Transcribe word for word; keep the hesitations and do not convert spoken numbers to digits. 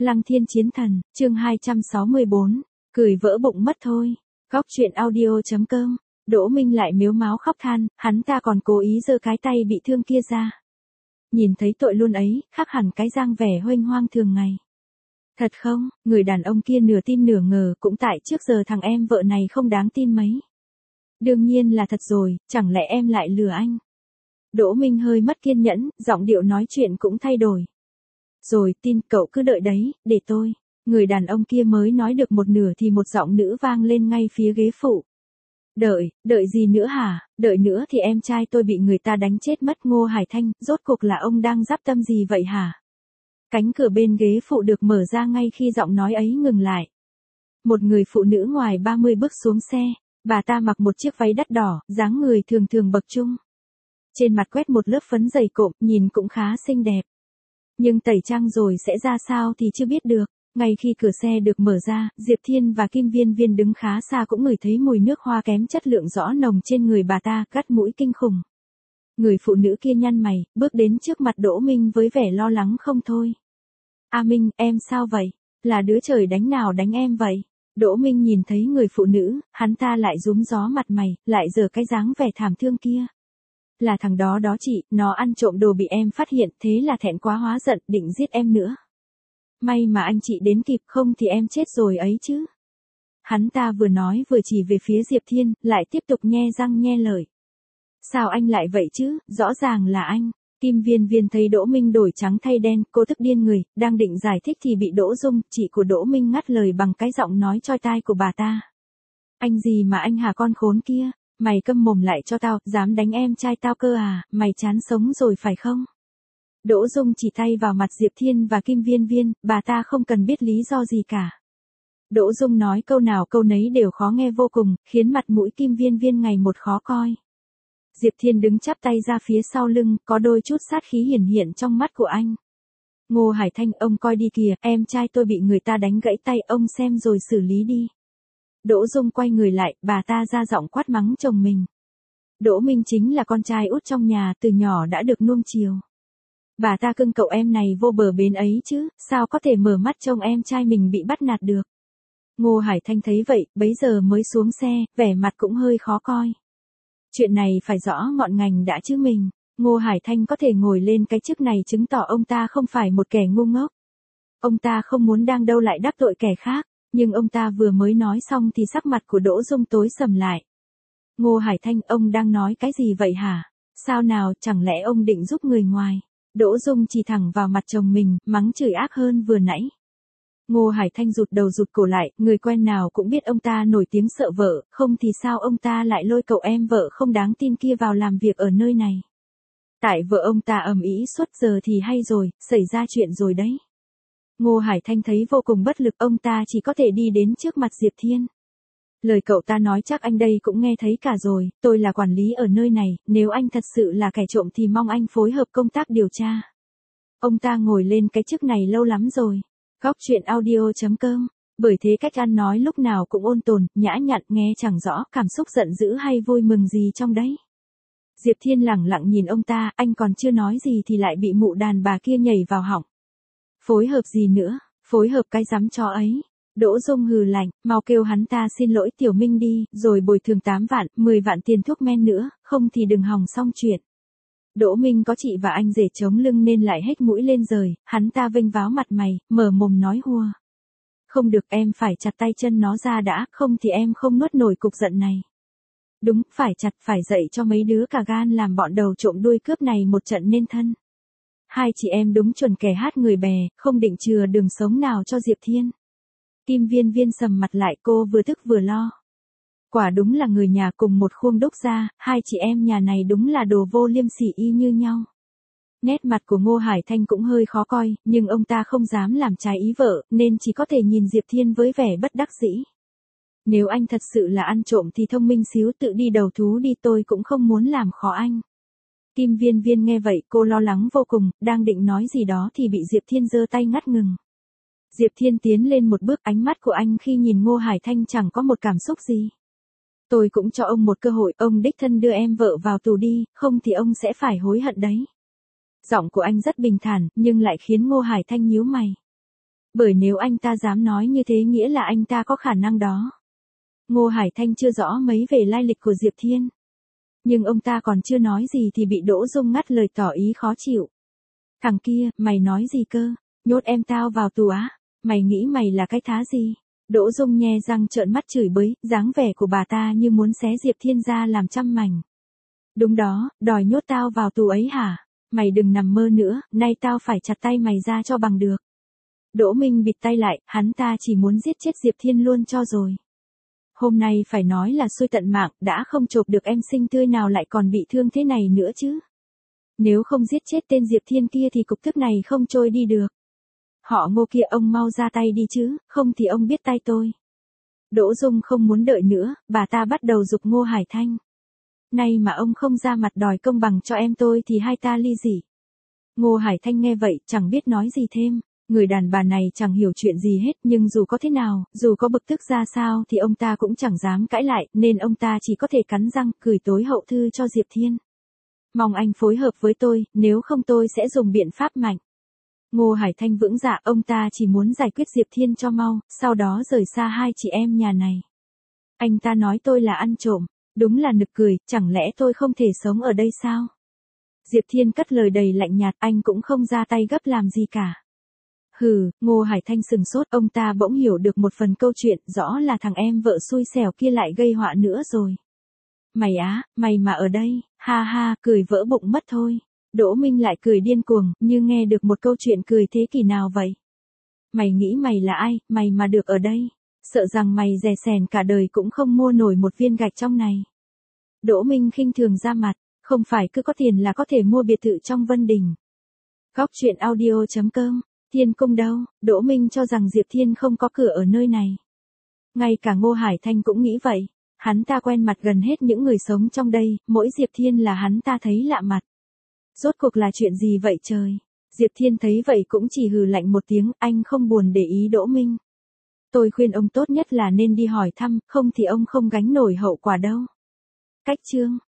Lăng Thiên Chiến Thần, chương hai trăm sáu mươi bốn, cười vỡ bụng mất thôi. Góc truyện audio chấm com. Đỗ Minh lại mếu máo khóc than, hắn ta còn cố ý giơ cái tay bị thương kia ra. Nhìn thấy tội luôn ấy, khác hẳn cái dáng vẻ huênh hoang thường ngày. Thật không, người đàn ông kia nửa tin nửa ngờ, cũng tại trước giờ thằng em vợ này không đáng tin mấy. Đương nhiên là thật rồi, chẳng lẽ em lại lừa anh? Đỗ Minh hơi mất kiên nhẫn, giọng điệu nói chuyện cũng thay đổi. Rồi, tin, cậu cứ đợi đấy, để tôi. Người đàn ông kia mới nói được một nửa thì một giọng nữ vang lên ngay phía ghế phụ. Đợi, đợi gì nữa hả, đợi nữa thì em trai tôi bị người ta đánh chết mất. Ngô Hải Thanh, rốt cuộc là ông đang giáp tâm gì vậy hả? Cánh cửa bên ghế phụ được mở ra ngay khi giọng nói ấy ngừng lại. Một người phụ nữ ngoài ba mươi bước xuống xe, bà ta mặc một chiếc váy đắt đỏ, dáng người thường thường bậc trung. Trên mặt quét một lớp phấn dày cộm, nhìn cũng khá xinh đẹp. Nhưng tẩy trang rồi sẽ ra sao thì chưa biết được. Ngay khi cửa xe được mở ra, Diệp Thiên và Kim Viên Viên đứng khá xa cũng ngửi thấy mùi nước hoa kém chất lượng rõ nồng trên người bà ta, gắt mũi kinh khủng. Người phụ nữ kia nhăn mày, bước đến trước mặt Đỗ Minh với vẻ lo lắng không thôi. A Minh, em sao vậy? Là đứa trời đánh nào đánh em vậy? Đỗ Minh nhìn thấy người phụ nữ, hắn ta lại rúm gió mặt mày, lại giở cái dáng vẻ thảm thương kia. Là thằng đó đó chị, nó ăn trộm đồ bị em phát hiện, thế là thẹn quá hóa giận, định giết em nữa. May mà anh chị đến kịp, không thì em chết rồi ấy chứ. Hắn ta vừa nói vừa chỉ về phía Diệp Thiên, lại tiếp tục nhe răng nhe lợi. Sao anh lại vậy chứ, rõ ràng là anh. Kim Viên Viên thấy Đỗ Minh đổi trắng thay đen, cô tức điên người, đang định giải thích thì bị Đỗ Dung, chị của Đỗ Minh ngắt lời bằng cái giọng nói choi tai của bà ta. Anh gì mà anh hả con khốn kia? Mày câm mồm lại cho tao, dám đánh em trai tao cơ à, mày chán sống rồi phải không? Đỗ Dung chỉ tay vào mặt Diệp Thiên và Kim Viên Viên, bà ta không cần biết lý do gì cả. Đỗ Dung nói câu nào câu nấy đều khó nghe vô cùng, khiến mặt mũi Kim Viên Viên ngày một khó coi. Diệp Thiên đứng chắp tay ra phía sau lưng, có đôi chút sát khí hiển hiện trong mắt của anh. Ngô Hải Thanh, ông coi đi kìa, em trai tôi bị người ta đánh gãy tay, ông xem rồi xử lý đi. Đỗ Dung quay người lại, bà ta ra giọng quát mắng chồng mình. Đỗ Minh chính là con trai út trong nhà, từ nhỏ đã được nuông chiều. Bà ta cưng cậu em này vô bờ bến ấy chứ, sao có thể mở mắt trông em trai mình bị bắt nạt được. Ngô Hải Thanh thấy vậy, bấy giờ mới xuống xe, vẻ mặt cũng hơi khó coi. Chuyện này phải rõ ngọn ngành đã chứ mình. Ngô Hải Thanh có thể ngồi lên cái chức này chứng tỏ ông ta không phải một kẻ ngu ngốc. Ông ta không muốn đang đâu lại đắc tội kẻ khác, nhưng ông ta vừa mới nói xong thì sắc mặt của Đỗ Dung tối sầm lại. Ngô Hải Thanh, ông đang nói cái gì vậy hả? Sao nào, chẳng lẽ ông định giúp người ngoài? Đỗ Dung chỉ thẳng vào mặt chồng mình, mắng chửi ác hơn vừa nãy. Ngô Hải Thanh rụt đầu rụt cổ lại, người quen nào cũng biết ông ta nổi tiếng sợ vợ, không thì sao ông ta lại lôi cậu em vợ không đáng tin kia vào làm việc ở nơi này. Tại vợ ông ta ầm ĩ suốt giờ thì hay rồi, xảy ra chuyện rồi đấy. Ngô Hải Thanh thấy vô cùng bất lực, ông ta chỉ có thể đi đến trước mặt Diệp Thiên. Lời cậu ta nói chắc anh đây cũng nghe thấy cả rồi, tôi là quản lý ở nơi này, nếu anh thật sự là kẻ trộm thì mong anh phối hợp công tác điều tra. Ông ta ngồi lên cái chức này lâu lắm rồi. Góc truyện audio chấm com. Bởi thế cách ăn nói lúc nào cũng ôn tồn, nhã nhặn, nghe chẳng rõ cảm xúc giận dữ hay vui mừng gì trong đấy. Diệp Thiên lẳng lặng nhìn ông ta, anh còn chưa nói gì thì lại bị mụ đàn bà kia nhảy vào họng. Phối hợp gì nữa, phối hợp cái dám chó ấy. Đỗ Dung hừ lạnh, mau kêu hắn ta xin lỗi Tiểu Minh đi, rồi bồi thường tám vạn, mười vạn tiền thuốc men nữa, không thì đừng hòng xong chuyện. Đỗ Minh có chị và anh rể chống lưng nên lại hết mũi lên rời, hắn ta vênh váo mặt mày, mở mồm nói hùa. Không được, em phải chặt tay chân nó ra đã, không thì em không nuốt nổi cục giận này. Đúng, phải chặt, phải dạy cho mấy đứa cả gan làm bọn đầu trộm đuôi cướp này một trận nên thân. Hai chị em đúng chuẩn kẻ hát người bè, không định chừa đường sống nào cho Diệp Thiên. Kim Viên Viên sầm mặt lại, cô vừa tức vừa lo. Quả đúng là người nhà cùng một khuôn đúc ra, hai chị em nhà này đúng là đồ vô liêm sỉ y như nhau. Nét mặt của Ngô Hải Thanh cũng hơi khó coi, nhưng ông ta không dám làm trái ý vợ, nên chỉ có thể nhìn Diệp Thiên với vẻ bất đắc dĩ. Nếu anh thật sự là ăn trộm thì thông minh xíu tự đi đầu thú đi, tôi cũng không muốn làm khó anh. Kim Viên Viên nghe vậy, cô lo lắng vô cùng, đang định nói gì đó thì bị Diệp Thiên giơ tay ngắt ngừng. Diệp Thiên tiến lên một bước, ánh mắt của anh khi nhìn Ngô Hải Thanh chẳng có một cảm xúc gì. Tôi cũng cho ông một cơ hội, ông đích thân đưa em vợ vào tù đi, không thì ông sẽ phải hối hận đấy. Giọng của anh rất bình thản, nhưng lại khiến Ngô Hải Thanh nhíu mày. Bởi nếu anh ta dám nói như thế nghĩa là anh ta có khả năng đó. Ngô Hải Thanh chưa rõ mấy về lai lịch của Diệp Thiên. Nhưng ông ta còn chưa nói gì thì bị Đỗ Dung ngắt lời tỏ ý khó chịu. Thằng kia, mày nói gì cơ? Nhốt em tao vào tù á? Mày nghĩ mày là cái thá gì? Đỗ Dung nhe răng trợn mắt chửi bới, dáng vẻ của bà ta như muốn xé Diệp Thiên ra làm trăm mảnh. Đúng đó, đòi nhốt tao vào tù ấy hả? Mày đừng nằm mơ nữa, nay tao phải chặt tay mày ra cho bằng được. Đỗ Minh bịt tay lại, hắn ta chỉ muốn giết chết Diệp Thiên luôn cho rồi. Hôm nay phải nói là xui tận mạng, đã không chộp được em xinh tươi nào lại còn bị thương thế này nữa chứ. Nếu không giết chết tên Diệp Thiên kia thì cục tức này không trôi đi được. Họ Ngô kia ông mau ra tay đi chứ, không thì ông biết tay tôi. Đỗ Dung không muốn đợi nữa, bà ta bắt đầu giục Ngô Hải Thanh. Nay mà ông không ra mặt đòi công bằng cho em tôi thì hai ta ly dị. Ngô Hải Thanh nghe vậy chẳng biết nói gì thêm. Người đàn bà này chẳng hiểu chuyện gì hết, nhưng dù có thế nào, dù có bực tức ra sao thì ông ta cũng chẳng dám cãi lại, nên ông ta chỉ có thể cắn răng, gửi tối hậu thư cho Diệp Thiên. Mong anh phối hợp với tôi, nếu không tôi sẽ dùng biện pháp mạnh. Ngô Hải Thanh vững dạ, ông ta chỉ muốn giải quyết Diệp Thiên cho mau, sau đó rời xa hai chị em nhà này. Anh ta nói tôi là ăn trộm, đúng là nực cười, chẳng lẽ tôi không thể sống ở đây sao? Diệp Thiên cất lời đầy lạnh nhạt, anh cũng không ra tay gấp làm gì cả. Hừ, Ngô Hải Thanh sừng sốt, ông ta bỗng hiểu được một phần câu chuyện, rõ là thằng em vợ xui xẻo kia lại gây họa nữa rồi. Mày á, mày mà ở đây, ha ha, cười vỡ bụng mất thôi. Đỗ Minh lại cười điên cuồng, như nghe được một câu chuyện cười thế kỷ nào vậy. Mày nghĩ mày là ai, mày mà được ở đây, sợ rằng mày dè sèn cả đời cũng không mua nổi một viên gạch trong này. Đỗ Minh khinh thường ra mặt, không phải cứ có tiền là có thể mua biệt thự trong Vân Đình. Góc truyện audio chấm com. Thiên Cung đâu? Đỗ Minh cho rằng Diệp Thiên không có cửa ở nơi này. Ngay cả Ngô Hải Thanh cũng nghĩ vậy. Hắn ta quen mặt gần hết những người sống trong đây, mỗi Diệp Thiên là hắn ta thấy lạ mặt. Rốt cuộc là chuyện gì vậy trời? Diệp Thiên thấy vậy cũng chỉ hừ lạnh một tiếng, anh không buồn để ý Đỗ Minh. Tôi khuyên ông tốt nhất là nên đi hỏi thăm, không thì ông không gánh nổi hậu quả đâu. Cách chương